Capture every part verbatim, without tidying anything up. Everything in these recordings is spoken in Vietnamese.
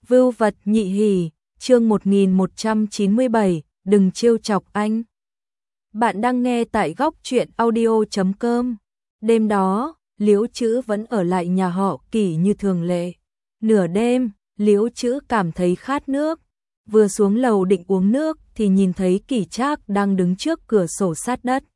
Vưu vật nhị hỉ, chương một nghìn một trăm chín mươi bảy, đừng trêu chọc anh. Bạn đang nghe tại góc truyện audio chấm com. Đêm đó, Liễu Trữ vẫn ở lại nhà họ Kỷ như thường lệ. Nửa đêm, Liễu Trữ cảm thấy khát nước. Vừa xuống lầu định uống nước thì nhìn thấy Kỷ Trác đang đứng trước cửa sổ sát đất.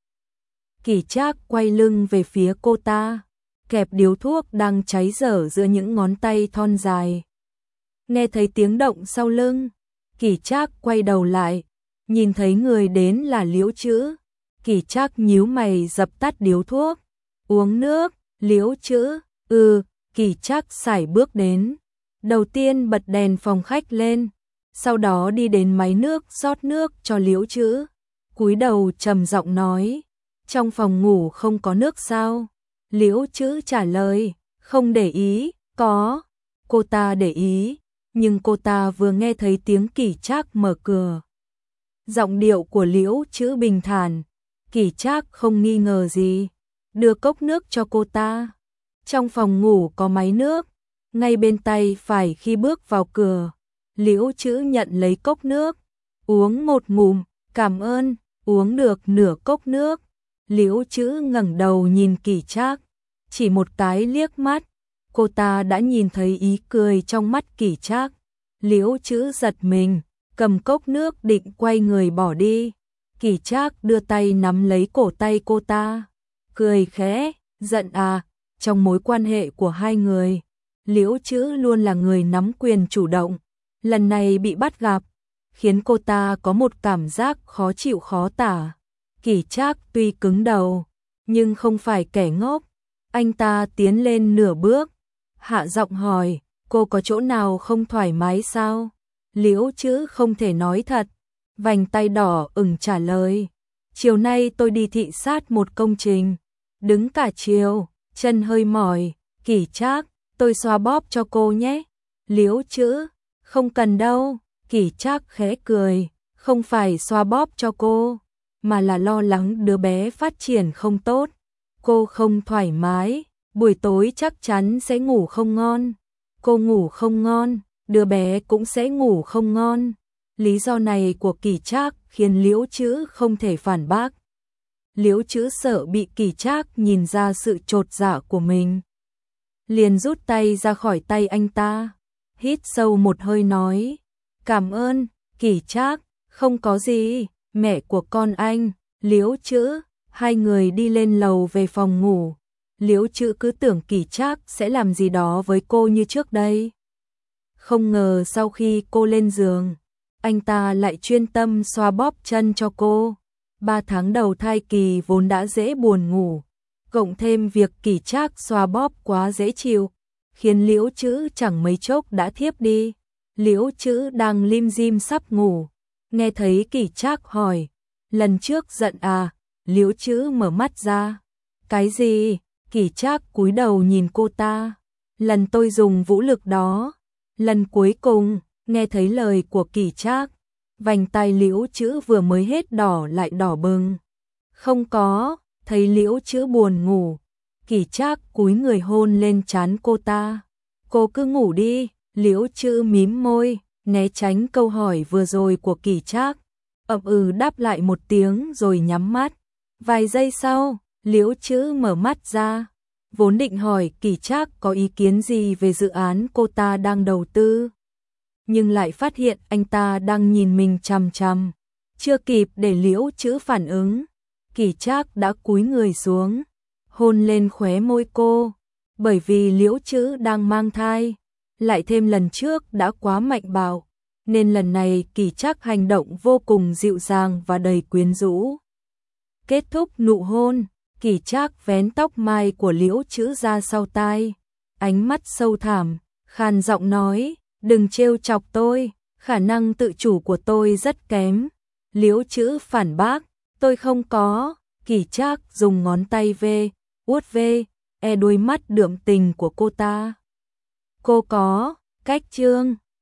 Kỷ Trác quay lưng về phía cô ta, kẹp điếu thuốc đang cháy dở giữa những ngón tay thon dài. Nghe thấy tiếng động sau lưng, Kỷ Trác quay đầu lại, nhìn thấy người đến là Liễu Trữ. Kỷ Trác nhíu mày dập tắt điếu thuốc, uống nước. Liễu Trữ, ừ, Kỷ Trác sải bước đến. Đầu tiên bật đèn phòng khách lên, sau đó đi đến máy nước rót nước cho Liễu Trữ. Cúi đầu trầm giọng nói, trong phòng ngủ không có nước sao? Liễu Trữ trả lời, không để ý, có. Cô ta để ý, nhưng cô ta vừa nghe thấy tiếng Kỷ Trác mở cửa. Giọng điệu của Liễu Trữ bình thản, Kỷ Trác không nghi ngờ gì, đưa cốc nước cho cô ta. Trong phòng ngủ có máy nước, ngay bên tay phải khi bước vào cửa. Liễu Trữ nhận lấy cốc nước, uống một ngụm, cảm ơn, uống được nửa cốc nước. Liễu Trữ ngẩng đầu nhìn Kỷ Trác, chỉ một cái liếc mắt, cô ta đã nhìn thấy ý cười trong mắt Kỷ Trác. Liễu Trữ giật mình, cầm cốc nước định quay người bỏ đi. Kỷ Trác đưa tay nắm lấy cổ tay cô ta, cười khẽ, giận à? Trong mối quan hệ của hai người, Liễu Trữ luôn là người nắm quyền chủ động. Lần này bị bắt gặp, khiến cô ta có một cảm giác khó chịu khó tả. Kỷ Trác tuy cứng đầu, nhưng không phải kẻ ngốc. Anh ta tiến lên nửa bước, hạ giọng hỏi, cô có chỗ nào không thoải mái sao? Liễu Trữ không thể nói thật, vành tay đỏ ửng trả lời, chiều nay tôi đi thị sát một công trình, đứng cả chiều, chân hơi mỏi. Kỷ Trác, tôi xoa bóp cho cô nhé. Liễu Trữ, không cần đâu. Kỷ Trác khẽ cười, không phải xoa bóp cho cô, mà là lo lắng đứa bé phát triển không tốt. Cô không thoải mái, buổi tối chắc chắn sẽ ngủ không ngon. Cô ngủ không ngon, đứa bé cũng sẽ ngủ không ngon. Lý do này của Kỷ Trác khiến Liễu Trữ không thể phản bác. Liễu Trữ sợ bị Kỷ Trác nhìn ra sự chột dạ của mình, liền rút tay ra khỏi tay anh ta, hít sâu một hơi nói, cảm ơn, Kỷ Trác, không có gì, mẹ của con anh. Liễu Trữ, hai người đi lên lầu về phòng ngủ. Liễu Trữ cứ tưởng Kỷ Trác sẽ làm gì đó với cô như trước đây. Không ngờ sau khi cô lên giường, anh ta lại chuyên tâm xoa bóp chân cho cô. Ba tháng đầu thai kỳ vốn đã dễ buồn ngủ, cộng thêm việc Kỷ Trác xoa bóp quá dễ chịu, khiến Liễu Trữ chẳng mấy chốc đã thiếp đi. Liễu Trữ đang lim dim sắp ngủ, nghe thấy Kỷ Trác hỏi, lần trước giận à? Liễu Trữ mở mắt ra, cái gì? Kỷ Trác cúi đầu nhìn cô ta, lần tôi dùng vũ lực đó, lần cuối cùng. Nghe thấy lời của Kỷ Trác, vành tai Liễu Trữ vừa mới hết đỏ lại đỏ bừng. Không có. Thấy Liễu Trữ buồn ngủ, Kỷ Trác cúi người hôn lên trán cô ta. Cô cứ ngủ đi. Liễu Trữ mím môi, né tránh câu hỏi vừa rồi của Kỷ Trác, ậm ừ đáp lại một tiếng rồi nhắm mắt. Vài giây sau, Liễu Trữ mở mắt ra, vốn định hỏi Kỷ Trác có ý kiến gì về dự án cô ta đang đầu tư, nhưng lại phát hiện anh ta đang nhìn mình chằm chằm. Chưa kịp để Liễu Trữ phản ứng, Kỷ Trác đã cúi người xuống, hôn lên khóe môi cô. Bởi vì Liễu Trữ đang mang thai, lại thêm lần trước đã quá mạnh bạo, nên lần này Kỷ Trác hành động vô cùng dịu dàng và đầy quyến rũ. Kết thúc nụ hôn, Kỷ Trác vén tóc mai của Liễu Trữ ra sau tai, ánh mắt sâu thẳm, khàn giọng nói, đừng trêu chọc tôi, khả năng tự chủ của tôi rất kém. Liễu Trữ phản bác, tôi không có. Kỷ Trác dùng ngón tay ve, uốt ve, e đuôi mắt đượm tình của cô ta. Cô có. Cách chương